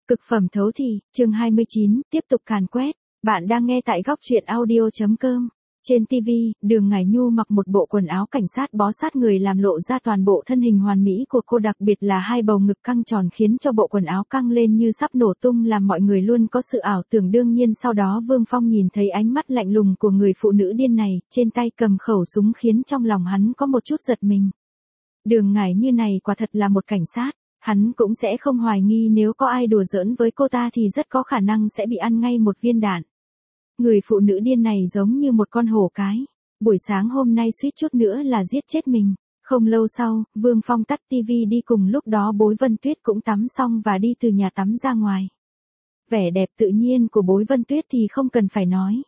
Cực phẩm thấu thị, chương 29, tiếp tục càn quét. Bạn đang nghe tại góc truyện audio.com. Trên TV, Đường Ngải Nhu mặc một bộ quần áo cảnh sát bó sát người làm lộ ra toàn bộ thân hình hoàn mỹ của cô, đặc biệt là hai bầu ngực căng tròn khiến cho bộ quần áo căng lên như sắp nổ tung, làm mọi người luôn có sự ảo tưởng. Đương nhiên sau đó Vương Phong nhìn thấy ánh mắt lạnh lùng của người phụ nữ điên này, trên tay cầm khẩu súng khiến trong lòng hắn có một chút giật mình. Đường Ngải Như này quả thật là một cảnh sát. Hắn cũng sẽ không hoài nghi nếu có ai đùa giỡn với cô ta thì rất có khả năng sẽ bị ăn ngay một viên đạn. Người phụ nữ điên này giống như một con hổ cái. Buổi sáng hôm nay suýt chút nữa là giết chết mình. Không lâu sau, Vương Phong tắt tivi đi, cùng lúc đó Bối Vân Tuyết cũng tắm xong và đi từ nhà tắm ra ngoài. Vẻ đẹp tự nhiên của Bối Vân Tuyết thì không cần phải nói.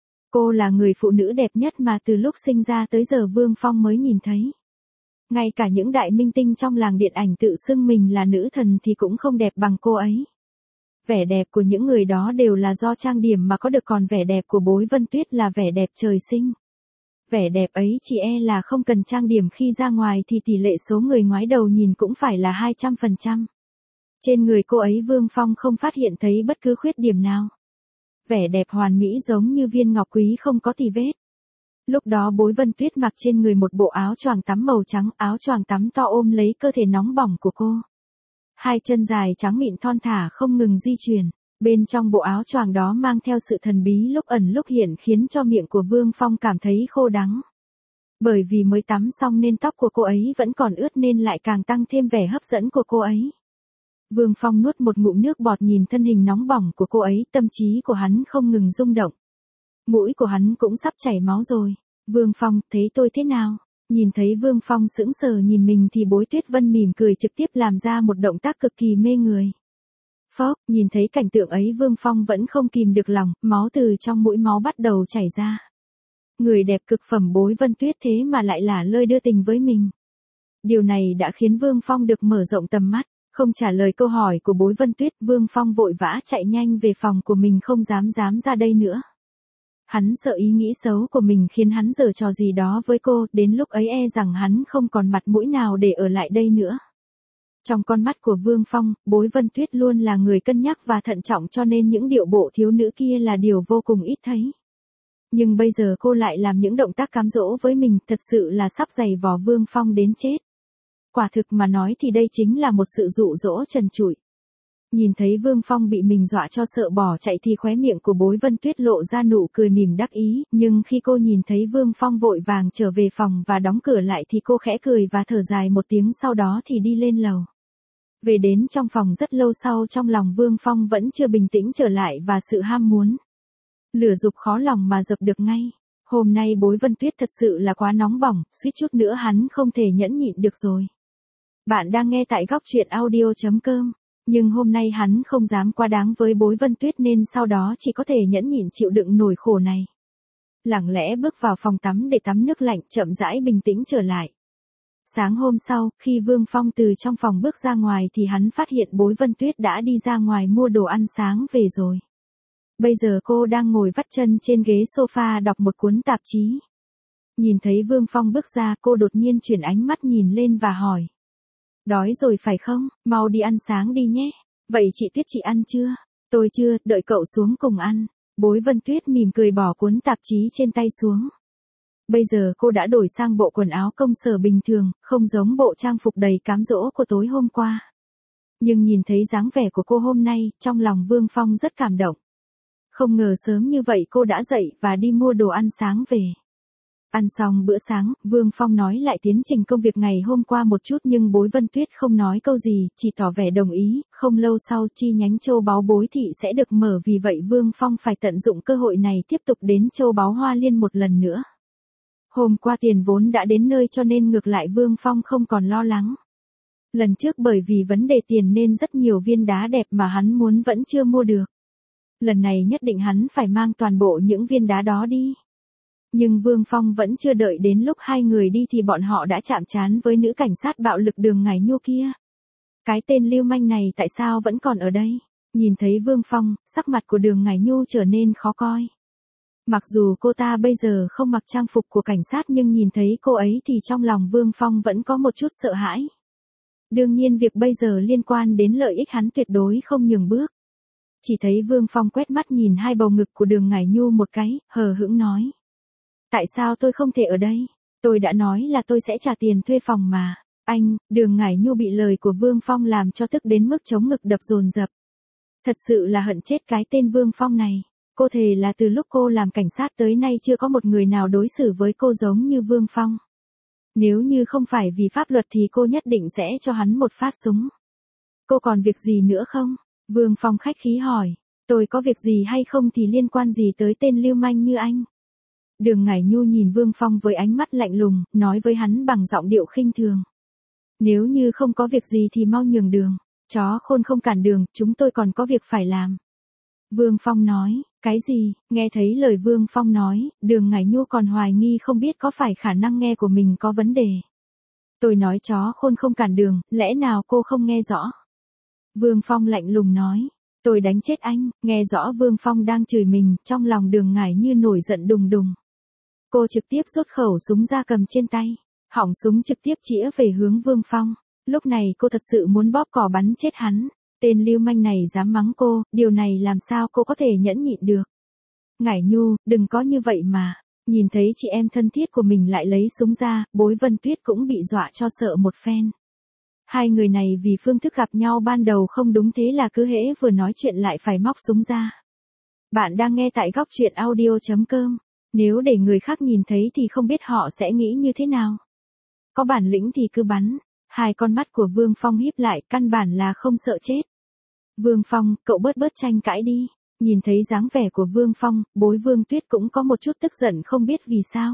Cô là người phụ nữ đẹp nhất mà từ lúc sinh ra tới giờ Vương Phong mới nhìn thấy. Ngay cả những đại minh tinh trong làng điện ảnh tự xưng mình là nữ thần thì cũng không đẹp bằng cô ấy. Vẻ đẹp của những người đó đều là do trang điểm mà có được, còn vẻ đẹp của Bối Vân Tuyết là vẻ đẹp trời sinh. Vẻ đẹp ấy chỉ là không cần trang điểm, khi ra ngoài thì tỷ lệ số người ngoái đầu nhìn cũng phải là 200%. Trên người cô ấy Vương Phong không phát hiện thấy bất cứ khuyết điểm nào. Vẻ đẹp hoàn mỹ giống như viên ngọc quý không có tì vết. Lúc đó Bối Vân Tuyết mặc trên người một bộ áo choàng tắm màu trắng, áo choàng tắm to ôm lấy cơ thể nóng bỏng của cô. Hai chân dài trắng mịn thon thả không ngừng di chuyển, bên trong bộ áo choàng đó mang theo sự thần bí lúc ẩn lúc hiện, khiến cho miệng của Vương Phong cảm thấy khô đắng. Bởi vì mới tắm xong nên tóc của cô ấy vẫn còn ướt nên lại càng tăng thêm vẻ hấp dẫn của cô ấy. Vương Phong nuốt một ngụm nước bọt nhìn thân hình nóng bỏng của cô ấy, tâm trí của hắn không ngừng rung động. Mũi của hắn cũng sắp chảy máu rồi. Vương Phong, thấy tôi thế nào? Nhìn thấy Vương Phong sững sờ nhìn mình thì Bối Tuyết Vân mỉm cười, trực tiếp làm ra một động tác cực kỳ mê người. Phốc, nhìn thấy cảnh tượng ấy Vương Phong vẫn không kìm được lòng, máu từ trong mũi máu bắt đầu chảy ra. Người đẹp cực phẩm Bối Vân Tuyết thế mà lại lả lơi đưa tình với mình. Điều này đã khiến Vương Phong được mở rộng tầm mắt. Không trả lời câu hỏi của Bối Vân Tuyết, Vương Phong vội vã chạy nhanh về phòng của mình, không dám ra đây nữa. Hắn sợ ý nghĩ xấu của mình khiến hắn giở trò gì đó với cô, đến lúc ấy rằng hắn không còn mặt mũi nào để ở lại đây nữa. Trong con mắt của Vương Phong, Bối Vân Tuyết luôn là người cân nhắc và thận trọng, cho nên những điệu bộ thiếu nữ kia là điều vô cùng ít thấy. Nhưng bây giờ cô lại làm những động tác cám dỗ với mình, thật sự là sắp giày vò Vương Phong đến chết. Quả thực mà nói thì đây chính là một sự dụ dỗ trần trụi. Nhìn thấy Vương Phong bị mình dọa cho sợ bỏ chạy thì khóe miệng của Bối Vân Tuyết lộ ra nụ cười mỉm đắc ý, nhưng khi cô nhìn thấy Vương Phong vội vàng trở về phòng và đóng cửa lại thì cô khẽ cười và thở dài một tiếng, sau đó thì đi lên lầu. Về đến trong phòng rất lâu sau, trong lòng Vương Phong vẫn chưa bình tĩnh trở lại và sự ham muốn, lửa dục khó lòng mà dập được ngay. Hôm nay Bối Vân Tuyết thật sự là quá nóng bỏng, suýt chút nữa hắn không thể nhẫn nhịn được rồi. Bạn đang nghe tại góc truyện audio.com. Nhưng hôm nay hắn không dám quá đáng với Bối Vân Tuyết nên sau đó chỉ có thể nhẫn nhịn chịu đựng nỗi khổ này. Lặng lẽ bước vào phòng tắm để tắm nước lạnh, chậm rãi bình tĩnh trở lại. Sáng hôm sau, khi Vương Phong từ trong phòng bước ra ngoài thì hắn phát hiện Bối Vân Tuyết đã đi ra ngoài mua đồ ăn sáng về rồi. Bây giờ cô đang ngồi vắt chân trên ghế sofa đọc một cuốn tạp chí. Nhìn thấy Vương Phong bước ra, cô đột nhiên chuyển ánh mắt nhìn lên và hỏi. Đói rồi phải không? Mau đi ăn sáng đi nhé. Vậy chị Tuyết chị ăn chưa? Tôi chưa, đợi cậu xuống cùng ăn. Bối Vân Tuyết mỉm cười bỏ cuốn tạp chí trên tay xuống. Bây giờ cô đã đổi sang bộ quần áo công sở bình thường, không giống bộ trang phục đầy cám dỗ của tối hôm qua. Nhưng nhìn thấy dáng vẻ của cô hôm nay, trong lòng Vương Phong rất cảm động. Không ngờ sớm như vậy cô đã dậy và đi mua đồ ăn sáng về. Ăn xong bữa sáng, Vương Phong nói lại tiến trình công việc ngày hôm qua một chút, nhưng Bối Vân Tuyết không nói câu gì, chỉ tỏ vẻ đồng ý. Không lâu sau chi nhánh Châu Báu Bối Thị sẽ được mở, vì vậy Vương Phong phải tận dụng cơ hội này tiếp tục đến Châu Báu Hoa Liên một lần nữa. Hôm qua tiền vốn đã đến nơi cho nên ngược lại Vương Phong không còn lo lắng. Lần trước bởi vì vấn đề tiền nên rất nhiều viên đá đẹp mà hắn muốn vẫn chưa mua được. Lần này nhất định hắn phải mang toàn bộ những viên đá đó đi. Nhưng Vương Phong vẫn chưa đợi đến lúc hai người đi thì bọn họ đã chạm trán với nữ cảnh sát bạo lực Đường Ngải Nhu kia. Cái tên lưu manh này tại sao vẫn còn ở đây? Nhìn thấy Vương Phong, sắc mặt của Đường Ngải Nhu trở nên khó coi. Mặc dù cô ta bây giờ không mặc trang phục của cảnh sát nhưng nhìn thấy cô ấy thì trong lòng Vương Phong vẫn có một chút sợ hãi. Đương nhiên việc bây giờ liên quan đến lợi ích hắn tuyệt đối không nhường bước. Chỉ thấy Vương Phong quét mắt nhìn hai bầu ngực của Đường Ngải Nhu một cái, hờ hững nói. Tại sao tôi không thể ở đây? Tôi đã nói là tôi sẽ trả tiền thuê phòng mà. Anh, Đường Ngải Nhu bị lời của Vương Phong làm cho tức đến mức chống ngực đập dồn dập. Thật sự là hận chết cái tên Vương Phong này. Cô thề là từ lúc cô làm cảnh sát tới nay chưa có một người nào đối xử với cô giống như Vương Phong. Nếu như không phải vì pháp luật thì cô nhất định sẽ cho hắn một phát súng. Cô còn việc gì nữa không? Vương Phong khách khí hỏi. Tôi có việc gì hay không thì liên quan gì tới tên lưu manh như anh? Đường Ngải Nhu nhìn Vương Phong với ánh mắt lạnh lùng, nói với hắn bằng giọng điệu khinh thường. Nếu như không có việc gì thì mau nhường đường. Chó khôn không cản đường, chúng tôi còn có việc phải làm. Vương Phong nói, cái gì? Nghe thấy lời Vương Phong nói, Đường Ngải Nhu còn hoài nghi không biết có phải khả năng nghe của mình có vấn đề. Tôi nói chó khôn không cản đường, lẽ nào cô không nghe rõ? Vương Phong lạnh lùng nói, tôi đánh chết anh. Nghe rõ Vương Phong đang chửi mình, trong lòng Đường Ngải Như nổi giận đùng đùng. Cô trực tiếp rút khẩu súng ra cầm trên tay, họng súng trực tiếp chĩa về hướng Vương Phong. Lúc này cô thật sự muốn bóp cò bắn chết hắn. Tên lưu manh này dám mắng cô, điều này làm sao cô có thể nhẫn nhịn được. Ngải Nhu, đừng có như vậy mà. Nhìn thấy chị em thân thiết của mình lại lấy súng ra, Bối Vân Tuyết cũng bị dọa cho sợ một phen. Hai người này vì phương thức gặp nhau ban đầu không đúng thế là cứ hễ vừa nói chuyện lại phải móc súng ra. Bạn đang nghe tại góc truyện audio.com. Nếu để người khác nhìn thấy thì không biết họ sẽ nghĩ như thế nào. Có bản lĩnh thì cứ bắn. Hai con mắt của Vương Phong híp lại, căn bản là không sợ chết. Vương Phong, cậu bớt tranh cãi đi. Nhìn thấy dáng vẻ của Vương Phong, Bối Vương Tuyết cũng có một chút tức giận không biết vì sao.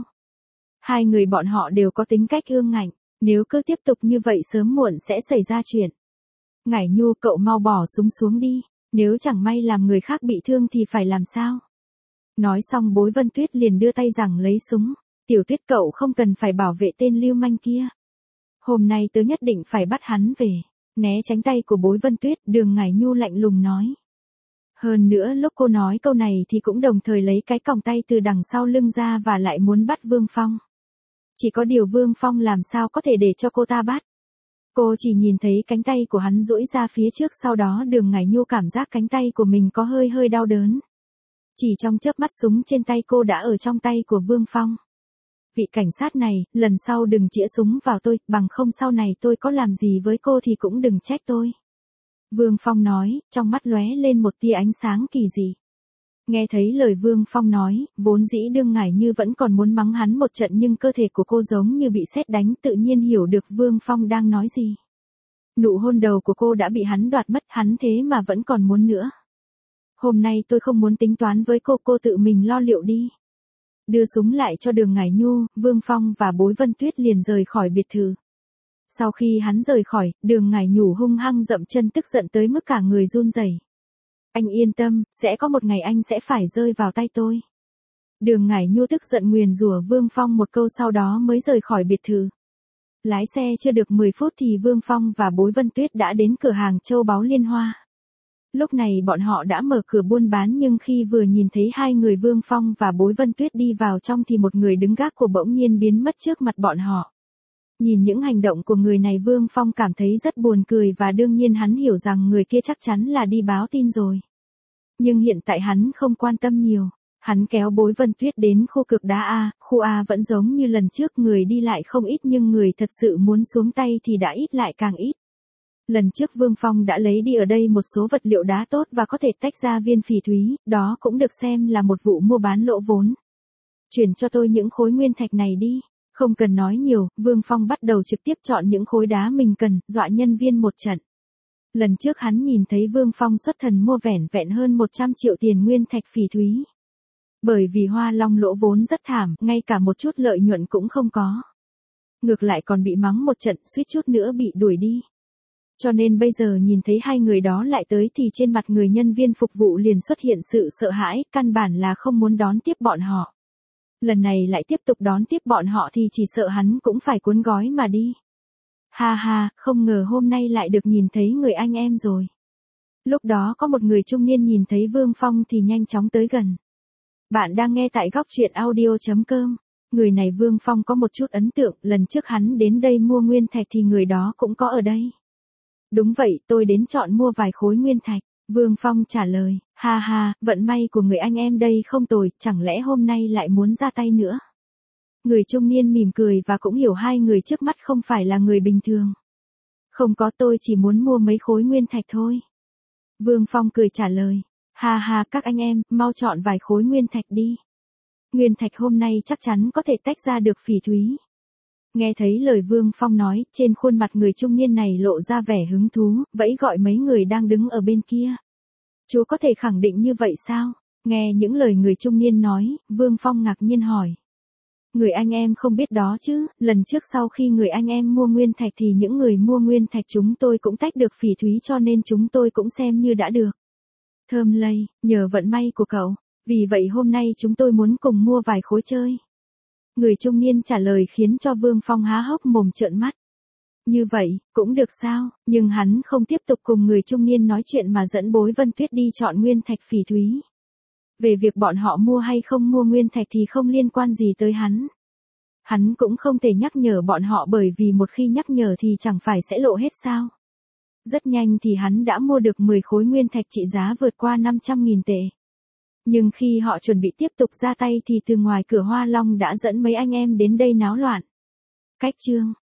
Hai người bọn họ đều có tính cách ương ngạnh, nếu cứ tiếp tục như vậy sớm muộn sẽ xảy ra chuyện. Ngải Nhu, cậu mau bỏ súng xuống đi, nếu chẳng may làm người khác bị thương thì phải làm sao? Nói xong Bối Vân Tuyết liền đưa tay giằng lấy súng. Tiểu Tuyết, cậu không cần phải bảo vệ tên lưu manh kia. Hôm nay tớ nhất định phải bắt hắn về. Né tránh tay của Bối Vân Tuyết, Đường Ngải Nhu lạnh lùng nói. Hơn nữa lúc cô nói câu này thì cũng đồng thời lấy cái còng tay từ đằng sau lưng ra và lại muốn bắt Vương Phong. Chỉ có điều Vương Phong làm sao có thể để cho cô ta bắt. Cô chỉ nhìn thấy cánh tay của hắn duỗi ra phía trước, sau đó Đường Ngải Nhu cảm giác cánh tay của mình có hơi đau đớn. Chỉ trong chớp mắt súng trên tay cô đã ở trong tay của Vương Phong. Vị cảnh sát này, lần sau đừng chĩa súng vào tôi, bằng không sau này tôi có làm gì với cô thì cũng đừng trách tôi. Vương Phong nói, trong mắt lóe lên một tia ánh sáng kỳ dị. Nghe thấy lời Vương Phong nói, vốn dĩ Đường Ngải Như vẫn còn muốn mắng hắn một trận nhưng cơ thể của cô giống như bị sét đánh, tự nhiên hiểu được Vương Phong đang nói gì. Nụ hôn đầu của cô đã bị hắn đoạt mất, hắn thế mà vẫn còn muốn nữa. Hôm nay tôi không muốn tính toán với cô tự mình lo liệu đi. Đưa súng lại cho Đường Ngải Nhu, Vương Phong và Bối Vân Tuyết liền rời khỏi biệt thự. Sau khi hắn rời khỏi, Đường Ngải Nhu hung hăng dậm chân tức giận tới mức cả người run rẩy. Anh yên tâm, sẽ có một ngày anh sẽ phải rơi vào tay tôi. Đường Ngải Nhu tức giận nguyền rủa Vương Phong một câu sau đó mới rời khỏi biệt thự. Lái xe chưa được 10 phút thì Vương Phong và Bối Vân Tuyết đã đến cửa hàng châu báu Liên Hoa. Lúc này bọn họ đã mở cửa buôn bán nhưng khi vừa nhìn thấy hai người Vương Phong và Bối Vân Tuyết đi vào trong thì một người đứng gác của bỗng nhiên biến mất trước mặt bọn họ. Nhìn những hành động của người này Vương Phong cảm thấy rất buồn cười và đương nhiên hắn hiểu rằng người kia chắc chắn là đi báo tin rồi. Nhưng hiện tại hắn không quan tâm nhiều. Hắn kéo Bối Vân Tuyết đến khu cực đá A, khu A vẫn giống như lần trước người đi lại không ít nhưng người thật sự muốn xuống tay thì đã ít lại càng ít. Lần trước Vương Phong đã lấy đi ở đây một số vật liệu đá tốt và có thể tách ra viên phỉ thúy, đó cũng được xem là một vụ mua bán lỗ vốn. Chuyển cho tôi những khối nguyên thạch này đi. Không cần nói nhiều, Vương Phong bắt đầu trực tiếp chọn những khối đá mình cần, dọa nhân viên một trận. Lần trước hắn nhìn thấy Vương Phong xuất thần mua vẻn vẹn hơn 100 triệu tiền nguyên thạch phỉ thúy. Bởi vì Hoa Long lỗ vốn rất thảm, ngay cả một chút lợi nhuận cũng không có. Ngược lại còn bị mắng một trận, suýt chút nữa bị đuổi đi. Cho nên bây giờ nhìn thấy hai người đó lại tới thì trên mặt người nhân viên phục vụ liền xuất hiện sự sợ hãi, căn bản là không muốn đón tiếp bọn họ. Lần này lại tiếp tục đón tiếp bọn họ thì chỉ sợ hắn cũng phải cuốn gói mà đi. Ha ha, không ngờ hôm nay lại được nhìn thấy người anh em rồi. Lúc đó có một người trung niên nhìn thấy Vương Phong thì nhanh chóng tới gần. Bạn đang nghe tại góc truyện audio.com. Người này Vương Phong có một chút ấn tượng, lần trước hắn đến đây mua nguyên thạch thì người đó cũng có ở đây. Đúng vậy, tôi đến chọn mua vài khối nguyên thạch. Vương Phong trả lời, ha ha, vận may của người anh em đây không tồi, chẳng lẽ hôm nay lại muốn ra tay nữa. Người trung niên mỉm cười và cũng hiểu hai người trước mắt không phải là người bình thường. Không có, tôi chỉ muốn mua mấy khối nguyên thạch thôi. Vương Phong cười trả lời, ha ha, các anh em, mau chọn vài khối nguyên thạch đi. Nguyên thạch hôm nay chắc chắn có thể tách ra được phỉ thúy. Nghe thấy lời Vương Phong nói, trên khuôn mặt người trung niên này lộ ra vẻ hứng thú, vẫy gọi mấy người đang đứng ở bên kia. Chú có thể khẳng định như vậy sao? Nghe những lời người trung niên nói, Vương Phong ngạc nhiên hỏi. Người anh em không biết đó chứ, lần trước sau khi người anh em mua nguyên thạch thì những người mua nguyên thạch chúng tôi cũng tách được phỉ thúy cho nên chúng tôi cũng xem như đã được. Thơm lây, nhờ vận may của cậu, vì vậy hôm nay chúng tôi muốn cùng mua vài khối chơi. Người trung niên trả lời khiến cho Vương Phong há hốc mồm trợn mắt. Như vậy, cũng được sao, nhưng hắn không tiếp tục cùng người trung niên nói chuyện mà dẫn Bối Vân Tuyết đi chọn nguyên thạch phỉ thúy. Về việc bọn họ mua hay không mua nguyên thạch thì không liên quan gì tới hắn. Hắn cũng không thể nhắc nhở bọn họ bởi vì một khi nhắc nhở thì chẳng phải sẽ lộ hết sao. Rất nhanh thì hắn đã mua được 10 khối nguyên thạch trị giá vượt qua 500.000 tệ. Nhưng khi họ chuẩn bị tiếp tục ra tay thì từ ngoài cửa Hoa Long đã dẫn mấy anh em đến đây náo loạn. Cách chương